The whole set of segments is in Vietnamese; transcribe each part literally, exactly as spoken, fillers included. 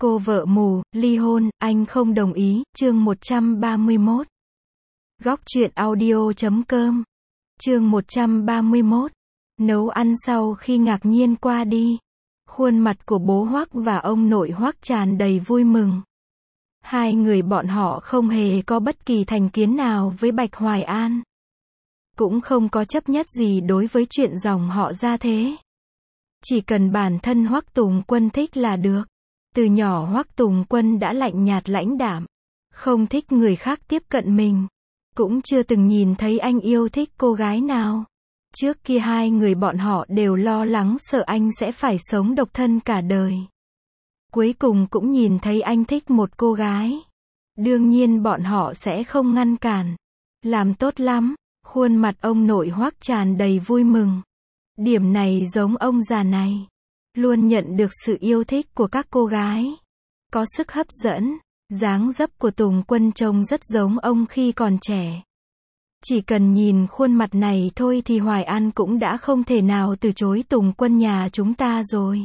Cô vợ mù, ly hôn, anh không đồng ý, chương một trăm ba mươi mốt. Góc truyện audio chấm com. Chương một trăm ba mươi mốt. Nấu ăn sau khi ngạc nhiên qua đi. Khuôn mặt của bố Hoắc và ông nội Hoắc tràn đầy vui mừng. Hai người bọn họ không hề có bất kỳ thành kiến nào với Bạch Hoài An. Cũng không có chấp nhất gì đối với chuyện dòng họ gia thế. Chỉ cần bản thân Hoắc Tùng Quân thích là được. Từ nhỏ Hoắc Tùng Quân đã lạnh nhạt lãnh đạm, không thích người khác tiếp cận mình. Cũng chưa từng nhìn thấy anh yêu thích cô gái nào. Trước kia hai người bọn họ đều lo lắng sợ anh sẽ phải sống độc thân cả đời. Cuối cùng cũng nhìn thấy anh thích một cô gái. Đương nhiên bọn họ sẽ không ngăn cản. Làm tốt lắm, khuôn mặt ông nội Hoắc tràn đầy vui mừng. Điểm này giống ông già này. Luôn nhận được sự yêu thích của các cô gái. Có sức hấp dẫn, dáng dấp của Tùng Quân trông rất giống ông khi còn trẻ. Chỉ cần nhìn khuôn mặt này thôi thì Hoài An cũng đã không thể nào từ chối Tùng Quân nhà chúng ta rồi.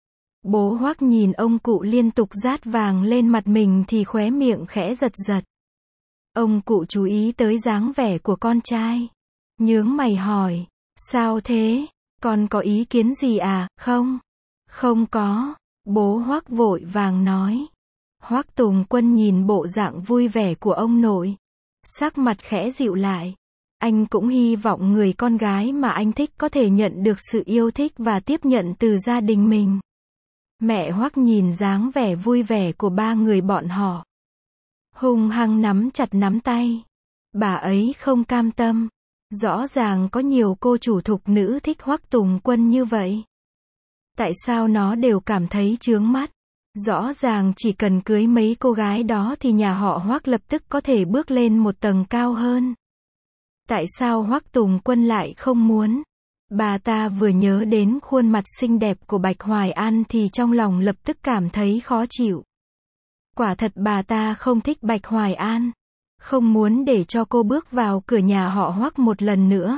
Bố Hoắc nhìn ông cụ liên tục rát vàng lên mặt mình thì khóe miệng khẽ giật giật. Ông cụ chú ý tới dáng vẻ của con trai. Nhướng mày hỏi, sao thế, con có ý kiến gì à, không? Không có, bố Hoắc vội vàng nói. Hoắc Tùng Quân nhìn bộ dạng vui vẻ của ông nội. Sắc mặt khẽ dịu lại. Anh cũng hy vọng người con gái mà anh thích có thể nhận được sự yêu thích và tiếp nhận từ gia đình mình. Mẹ Hoắc nhìn dáng vẻ vui vẻ của ba người bọn họ. Hung hăng nắm chặt nắm tay. Bà ấy không cam tâm. Rõ ràng có nhiều cô chủ thục nữ thích Hoắc Tùng Quân như vậy. Tại sao nó đều cảm thấy chướng mắt? Rõ ràng chỉ cần cưới mấy cô gái đó thì nhà họ Hoắc lập tức có thể bước lên một tầng cao hơn. Tại sao Hoắc Tùng Quân lại không muốn? Bà ta vừa nhớ đến khuôn mặt xinh đẹp của Bạch Hoài An thì trong lòng lập tức cảm thấy khó chịu. Quả thật bà ta không thích Bạch Hoài An. Không muốn để cho cô bước vào cửa nhà họ Hoắc một lần nữa.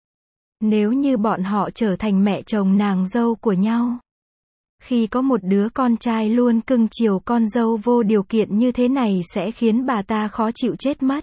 Nếu như bọn họ trở thành mẹ chồng nàng dâu của nhau. Khi có một đứa con trai luôn cưng chiều con dâu vô điều kiện như thế này sẽ khiến bà ta khó chịu chết mất.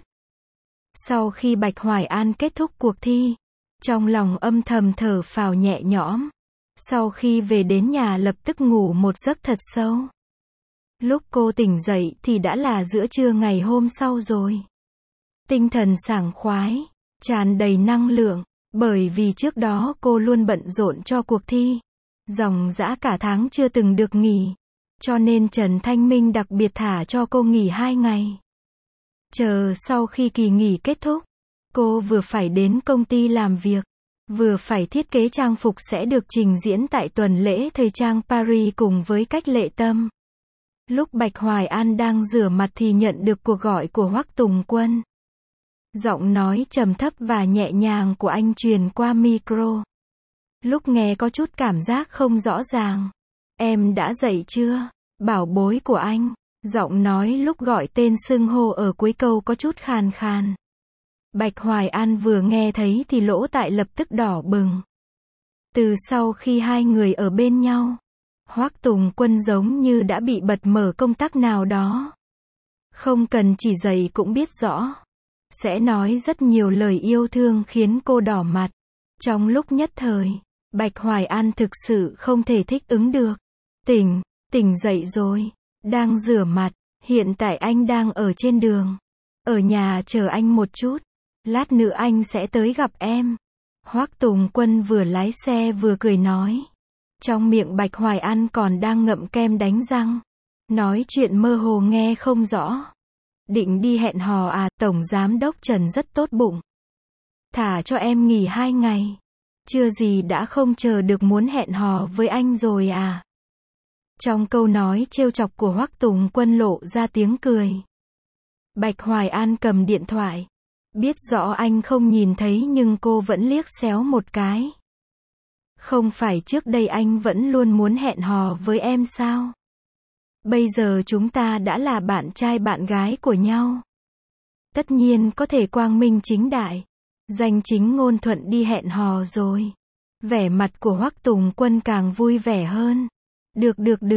Sau khi Bạch Hoài An kết thúc cuộc thi, trong lòng âm thầm thở phào nhẹ nhõm. Sau khi về đến nhà lập tức ngủ một giấc thật sâu. Lúc cô tỉnh dậy thì đã là giữa trưa ngày hôm sau rồi. Tinh thần sảng khoái, tràn đầy năng lượng. Bởi vì trước đó cô luôn bận rộn cho cuộc thi. Dòng dã cả tháng chưa từng được nghỉ. Cho nên Trần Thanh Minh đặc biệt thả cho cô nghỉ hai ngày. Chờ sau khi kỳ nghỉ kết thúc, cô vừa phải đến công ty làm việc, vừa phải thiết kế trang phục sẽ được trình diễn tại tuần lễ thời trang Paris cùng với Cách Lệ Tâm. Lúc Bạch Hoài An đang rửa mặt thì nhận được cuộc gọi của Hoắc Tùng Quân. Giọng nói trầm thấp và nhẹ nhàng của anh truyền qua micro. Lúc nghe có chút cảm giác không rõ ràng. Em đã dậy chưa? Bảo bối của anh. Giọng nói lúc gọi tên xưng hô ở cuối câu có chút khàn khàn. Bạch Hoài An vừa nghe thấy thì lỗ tai lập tức đỏ bừng. Từ sau khi hai người ở bên nhau, Hoắc Tùng Quân giống như đã bị bật mở công tắc nào đó. Không cần chỉ dạy cũng biết rõ. Sẽ nói rất nhiều lời yêu thương khiến cô đỏ mặt. Trong lúc nhất thời, Bạch Hoài An thực sự không thể thích ứng được. Tỉnh, tỉnh dậy rồi. Đang rửa mặt. Hiện tại anh đang ở trên đường. Ở nhà chờ anh một chút. Lát nữa anh sẽ tới gặp em. Hoắc Tùng Quân vừa lái xe vừa cười nói. Trong miệng Bạch Hoài An còn đang ngậm kem đánh răng. Nói chuyện mơ hồ nghe không rõ. Định đi hẹn hò à? Tổng giám đốc Trần rất tốt bụng. Thả cho em nghỉ hai ngày. Chưa gì đã không chờ được muốn hẹn hò với anh rồi à? Trong câu nói trêu chọc của Hoắc Tùng Quân lộ ra tiếng cười. Bạch Hoài An cầm điện thoại. Biết rõ anh không nhìn thấy nhưng cô vẫn liếc xéo một cái. Không phải trước đây anh vẫn luôn muốn hẹn hò với em sao? Bây giờ chúng ta đã là bạn trai bạn gái của nhau. Tất nhiên có thể quang minh chính đại, danh chính ngôn thuận đi hẹn hò rồi. Vẻ mặt của Hoắc Tùng Quân càng vui vẻ hơn. Được được được,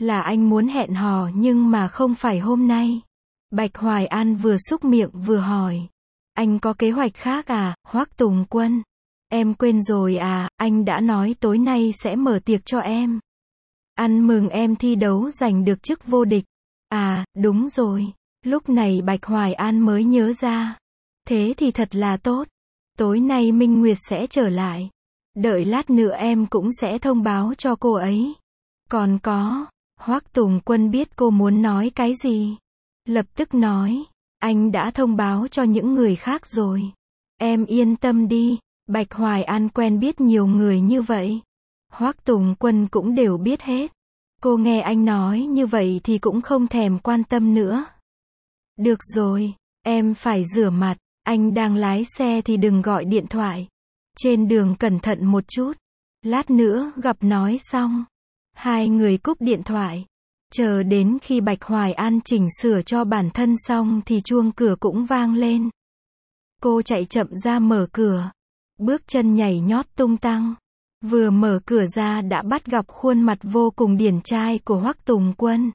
Là anh muốn hẹn hò nhưng mà không phải hôm nay. Bạch Hoài An vừa xúc miệng vừa hỏi. Anh có kế hoạch khác à, Hoắc Tùng Quân? Em quên rồi à, anh đã nói tối nay sẽ mở tiệc cho em. Ăn mừng em thi đấu giành được chức vô địch. À, đúng rồi. Lúc này Bạch Hoài An mới nhớ ra. Thế thì thật là tốt. Tối nay Minh Nguyệt sẽ trở lại. Đợi lát nữa em cũng sẽ thông báo cho cô ấy. Còn có, Hoắc Tùng Quân biết cô muốn nói cái gì. Lập tức nói, anh đã thông báo cho những người khác rồi. Em yên tâm đi, Bạch Hoài An quen biết nhiều người như vậy. Hoắc Tùng Quân cũng đều biết hết. Cô nghe anh nói như vậy thì cũng không thèm quan tâm nữa. Được rồi, em phải rửa mặt, anh đang lái xe thì đừng gọi điện thoại. Trên đường cẩn thận một chút, lát nữa gặp nói xong. Hai người cúp điện thoại. Chờ đến khi Bạch Hoài An chỉnh sửa cho bản thân xong thì chuông cửa cũng vang lên. Cô chạy chậm ra mở cửa. Bước chân nhảy nhót tung tăng. Vừa mở cửa ra đã bắt gặp khuôn mặt vô cùng điển trai của Hoắc Tùng Quân.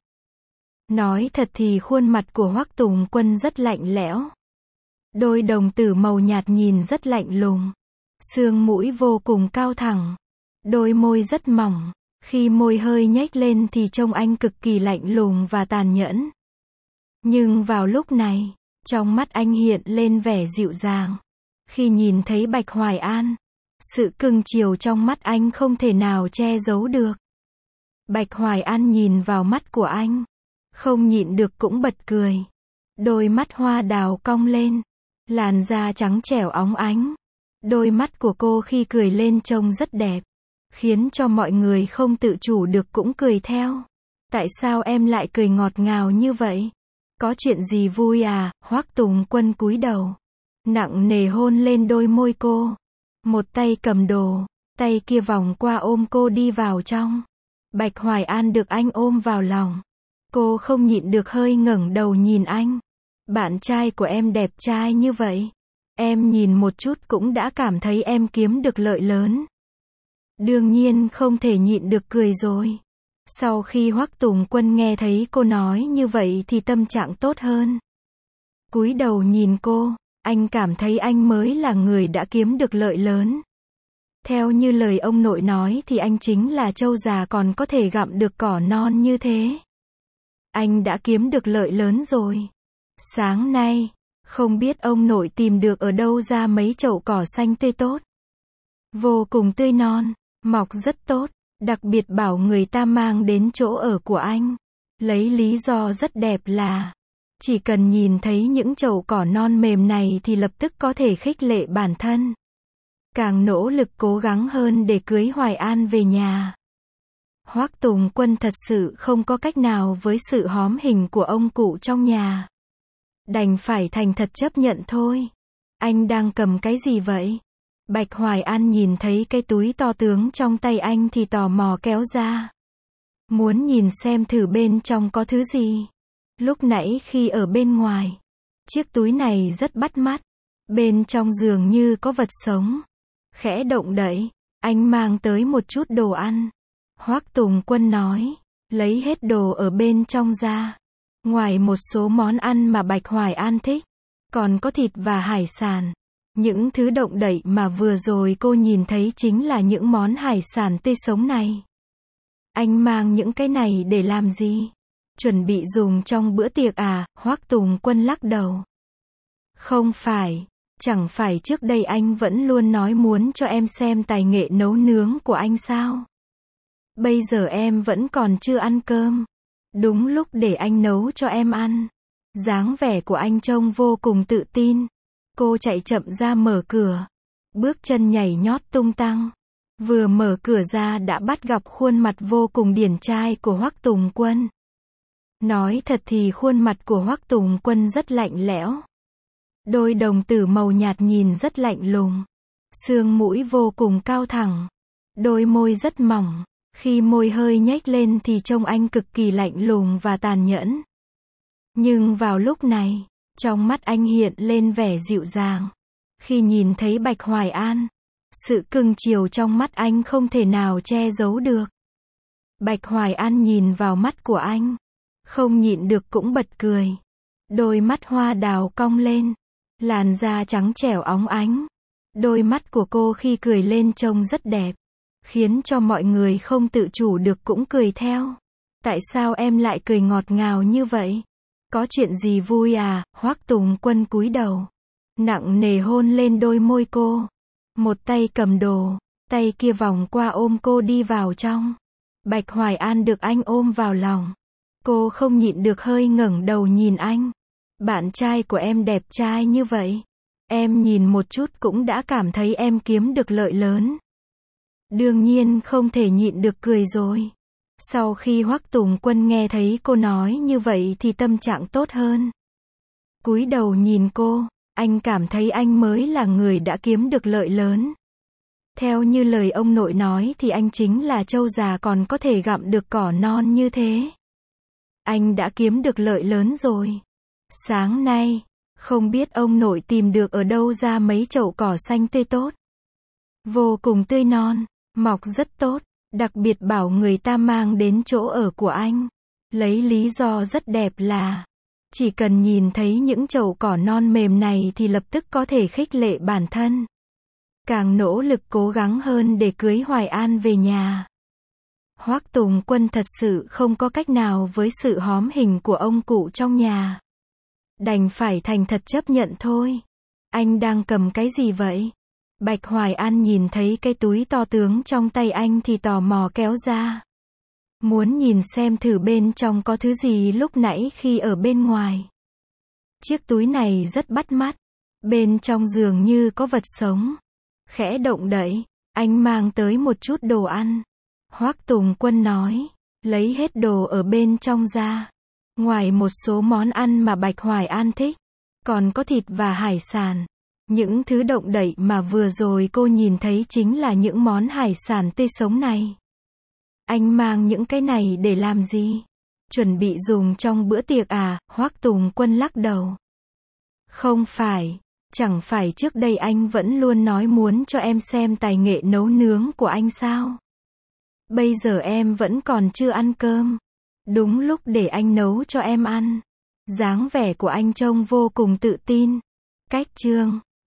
Nói thật thì khuôn mặt của Hoắc Tùng Quân rất lạnh lẽo. Đôi đồng tử màu nhạt nhìn rất lạnh lùng. Xương mũi vô cùng cao thẳng. Đôi môi rất mỏng. Khi môi hơi nhếch lên thì trông anh cực kỳ lạnh lùng và tàn nhẫn. Nhưng vào lúc này, trong mắt anh hiện lên vẻ dịu dàng. Khi nhìn thấy Bạch Hoài An, sự cưng chiều trong mắt anh không thể nào che giấu được. Bạch Hoài An nhìn vào mắt của anh, không nhịn được cũng bật cười. Đôi mắt hoa đào cong lên, làn da trắng trẻo óng ánh. Đôi mắt của cô khi cười lên trông rất đẹp, khiến cho mọi người không tự chủ được cũng cười theo. Tại sao em lại cười ngọt ngào như vậy? Có chuyện gì vui à? Hoắc Tùng Quân cúi đầu, nặng nề hôn lên đôi môi cô. Một tay cầm đồ, tay kia vòng qua ôm cô đi vào trong. Bạch Hoài An được anh ôm vào lòng. Cô không nhịn được hơi ngẩng đầu nhìn anh. Bạn trai của em đẹp trai như vậy. Em nhìn một chút cũng đã cảm thấy em kiếm được lợi lớn. Đương nhiên không thể nhịn được cười rồi. Sau khi Hoắc Tùng Quân nghe thấy cô nói như vậy thì tâm trạng tốt hơn. Cúi đầu nhìn cô, anh cảm thấy anh mới là người đã kiếm được lợi lớn. Theo như lời ông nội nói thì anh chính là trâu già còn có thể gặm được cỏ non như thế. Anh đã kiếm được lợi lớn rồi. Sáng nay, không biết ông nội tìm được ở đâu ra mấy chậu cỏ xanh tươi tốt. Vô cùng tươi non, mọc rất tốt, đặc biệt bảo người ta mang đến chỗ ở của anh. Lấy lý do rất đẹp là, chỉ cần nhìn thấy những chậu cỏ non mềm này thì lập tức có thể khích lệ bản thân. Càng nỗ lực cố gắng hơn để cưới Hoài An về nhà. Hoắc Tùng Quân thật sự không có cách nào với sự hóm hình của ông cụ trong nhà. Đành phải thành thật chấp nhận thôi. Anh đang cầm cái gì vậy? Bạch Hoài An nhìn thấy cái túi to tướng trong tay anh thì tò mò kéo ra. Muốn nhìn xem thử bên trong có thứ gì. Lúc nãy khi ở bên ngoài, chiếc túi này rất bắt mắt. Bên trong dường như có vật sống. Khẽ động đậy, anh mang tới một chút đồ ăn. Hoắc Tùng Quân nói, lấy hết đồ ở bên trong ra. Ngoài một số món ăn mà Bạch Hoài An thích, còn có thịt và hải sản. Những thứ động đậy mà vừa rồi cô nhìn thấy chính là những món hải sản tươi sống này. Anh mang những cái này để làm gì? Chuẩn bị dùng trong bữa tiệc à? Hoắc Tùng Quân lắc đầu. Không phải, chẳng phải trước đây anh vẫn luôn nói muốn cho em xem tài nghệ nấu nướng của anh sao? Bây giờ em vẫn còn chưa ăn cơm. Đúng lúc để anh nấu cho em ăn. Dáng vẻ của anh trông vô cùng tự tin. Cô chạy chậm ra mở cửa. Bước chân nhảy nhót tung tăng. Vừa mở cửa ra đã bắt gặp khuôn mặt vô cùng điển trai của Hoắc Tùng Quân. Nói thật thì khuôn mặt của Hoắc Tùng Quân rất lạnh lẽo. Đôi đồng tử màu nhạt nhìn rất lạnh lùng. Xương mũi vô cùng cao thẳng. Đôi môi rất mỏng. Khi môi hơi nhếch lên thì trông anh cực kỳ lạnh lùng và tàn nhẫn. Nhưng vào lúc này, trong mắt anh hiện lên vẻ dịu dàng. Khi nhìn thấy Bạch Hoài An, sự cưng chiều trong mắt anh không thể nào che giấu được. Bạch Hoài An nhìn vào mắt của anh, không nhịn được cũng bật cười. Đôi mắt hoa đào cong lên, làn da trắng trẻo óng ánh. Đôi mắt của cô khi cười lên trông rất đẹp, khiến cho mọi người không tự chủ được cũng cười theo. Tại sao em lại cười ngọt ngào như vậy? Có chuyện gì vui à? Hoắc Tùng Quân cúi đầu, nặng nề hôn lên đôi môi cô. Một tay cầm đồ, tay kia vòng qua ôm cô đi vào trong. Bạch Hoài An được anh ôm vào lòng. Cô không nhịn được hơi ngẩng đầu nhìn anh. Bạn trai của em đẹp trai như vậy. Em nhìn một chút cũng đã cảm thấy em kiếm được lợi lớn. Đương nhiên không thể nhịn được cười rồi. Sau khi Hoắc Tùng Quân nghe thấy cô nói như vậy thì tâm trạng tốt hơn. Cúi đầu nhìn cô, anh cảm thấy anh mới là người đã kiếm được lợi lớn. Theo như lời ông nội nói thì anh chính là trâu già còn có thể gặm được cỏ non như thế. Anh đã kiếm được lợi lớn rồi. Sáng nay, không biết ông nội tìm được ở đâu ra mấy chậu cỏ xanh tươi tốt. Vô cùng tươi non, mọc rất tốt, đặc biệt bảo người ta mang đến chỗ ở của anh. Lấy lý do rất đẹp là, chỉ cần nhìn thấy những chậu cỏ non mềm này thì lập tức có thể khích lệ bản thân. Càng nỗ lực cố gắng hơn để cưới Hoài An về nhà. Hoắc Tùng Quân thật sự không có cách nào với sự hóm hình của ông cụ trong nhà. Đành phải thành thật chấp nhận thôi. Anh đang cầm cái gì vậy? Bạch Hoài An nhìn thấy cái túi to tướng trong tay anh thì tò mò kéo ra. Muốn nhìn xem thử bên trong có thứ gì lúc nãy khi ở bên ngoài. Chiếc túi này rất bắt mắt. Bên trong dường như có vật sống. Khẽ động đậy, anh mang tới một chút đồ ăn. Hoắc Tùng Quân nói, lấy hết đồ ở bên trong ra. Ngoài một số món ăn mà Bạch Hoài An thích, còn có thịt và hải sản. Những thứ động đậy mà vừa rồi cô nhìn thấy chính là những món hải sản tươi sống này. Anh mang những cái này để làm gì? Chuẩn bị dùng trong bữa tiệc à? Hoắc Tùng Quân lắc đầu. Không phải, chẳng phải trước đây anh vẫn luôn nói muốn cho em xem tài nghệ nấu nướng của anh sao? Bây giờ em vẫn còn chưa ăn cơm. Đúng lúc để anh nấu cho em ăn. Dáng vẻ của anh trông vô cùng tự tin. Cách chương